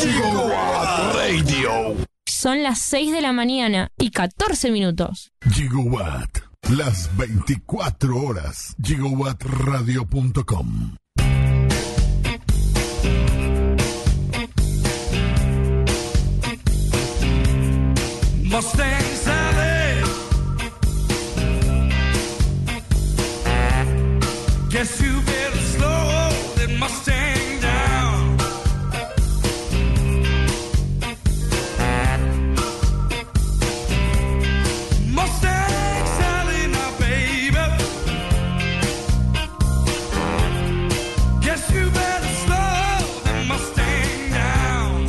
Gigawatt Radio. Son las 6 de la mañana y 14 minutos. Gigawatt, las 24 horas. GigawattRadio.com. Mustang Sally, guess you better slow that Mustang down. Mustang Sally, now baby, guess you better slow that Mustang down.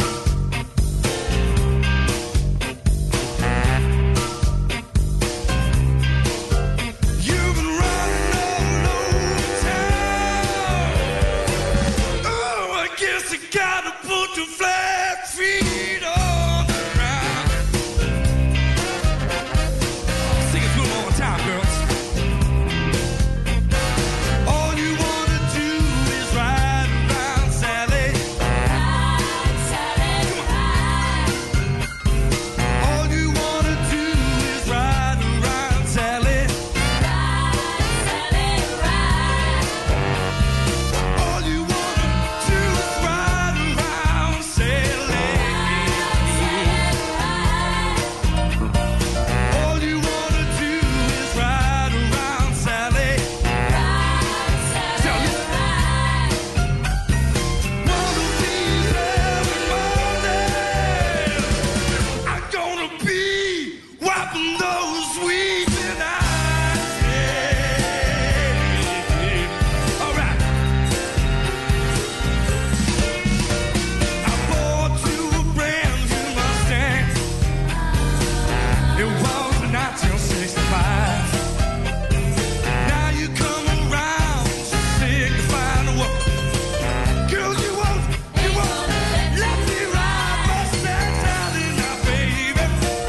You've been running all over town. Oh, I guess you gotta put your flat feet on the ground. Sing it one more time, girls. All you wanna do is ride around, Sally. Ride, Sally, ride. All you wanna do is ride around, Sally. Ride, Sally, ride. All you wanna do is ride around, Sally. All you wanna do is ride around, Sally. Sally. One of these every morning, I'm gonna be wiping those weeping eyes. Yeah. All right. I bought you a brand new Mustang. It was 1965. Now you come around so signifying what? Girl, you won't let me ride Mustang Sally now, baby.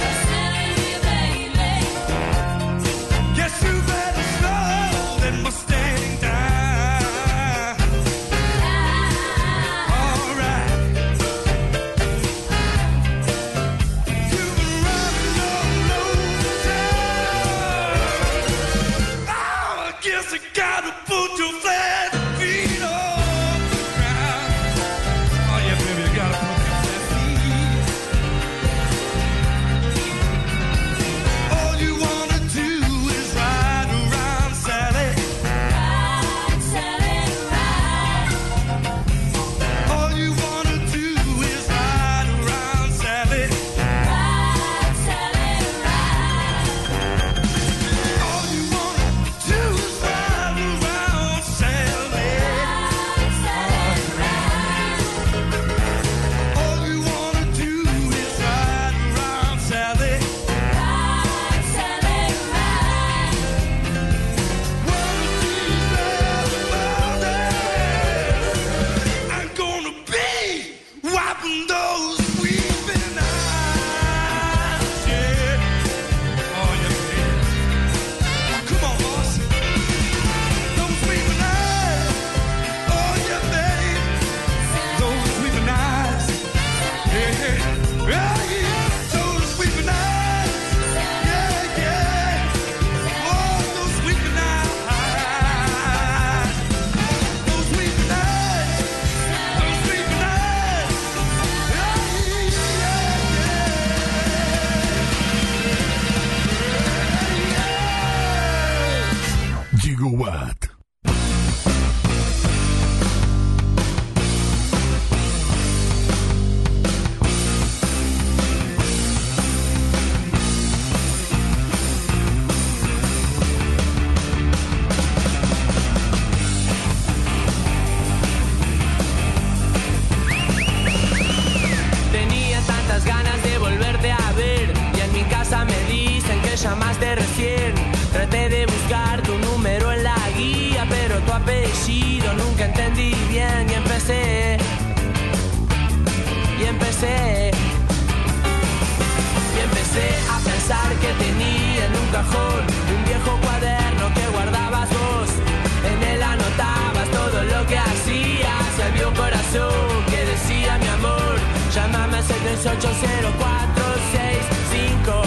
Guess you better slow that Mustang down. All right. You've been running all over town. Oh, I guess I gotta put your flat feet on the ground. Oh yeah, baby, you gotta put your flat feet. All you wanna do is ride around, Sally. All you wanna do is ride around, Sally. All you wanna do is ride around, Sally. All you wanna do is ride around, Sally. One of these every morning, I'm gonna be wiping those weeping eyes. Yeah. Oh yeah, baby. Come on, boss. Those weeping eyes. Oh yeah, baby. Those weeping eyes. Yeah. Yeah, yeah. Those weeping eyes. Yeah, yeah. Oh, those weeping eyes. Those weeping eyes. Those weeping eyes. Yeah, yeah, yeah. Gigawatt. Tenía tantas ganas de volverte a ver y en mi casa me dicen que llamaste recién. Traté de buscar tu número en la guía, pero tu apellido nunca entendí bien y empecé a pensar que tenía en un cajón un viejo cuaderno que guardabas vos. En él anotabas todo lo que hacías y había un corazón que decía mi amor, ya 780-465.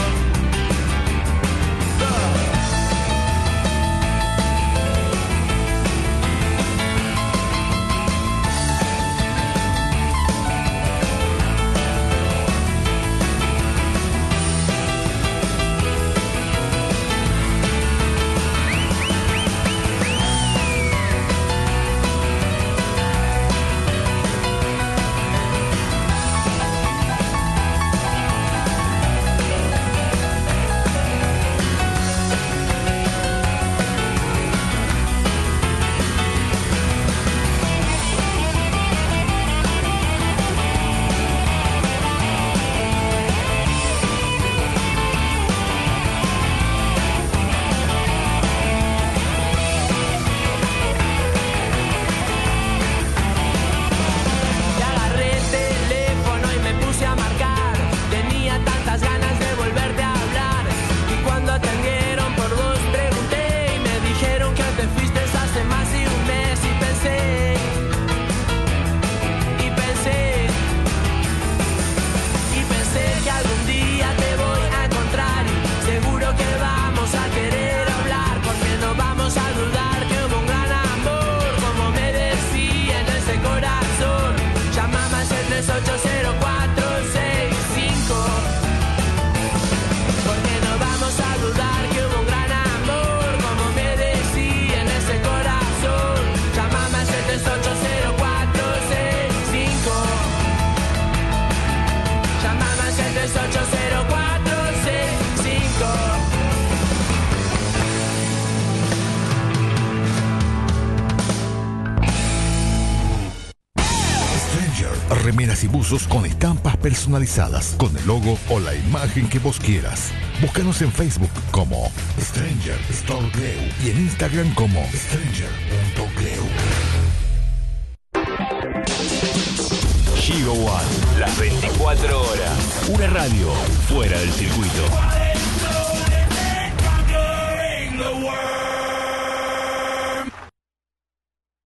Y agarré el teléfono y me puse a marcar. Tenía tantas ganas de volverte a hablar. Y cuando atendieron por vos pregunté y me dijeron que te fuiste hace más de un mes. Y pensé que algún día te voy a encontrar. Y seguro que vamos a querer hablar, porque no vamos a dudar que hubo un gran amor, como me decía en ese corazón. Llámame al 780-465, porque no vamos a dudar que hubo un gran amor, como me decía en ese corazón. Llámame al 780-465. Llámame al 780-465. Stranger, remeras y buzos con estampas personalizadas, con el logo o la imagen que vos quieras. Búscanos en Facebook como Stranger Store Gleu y en Instagram como Stranger.gleu. Gigawatt, las 24 horas. Una radio fuera del circuito.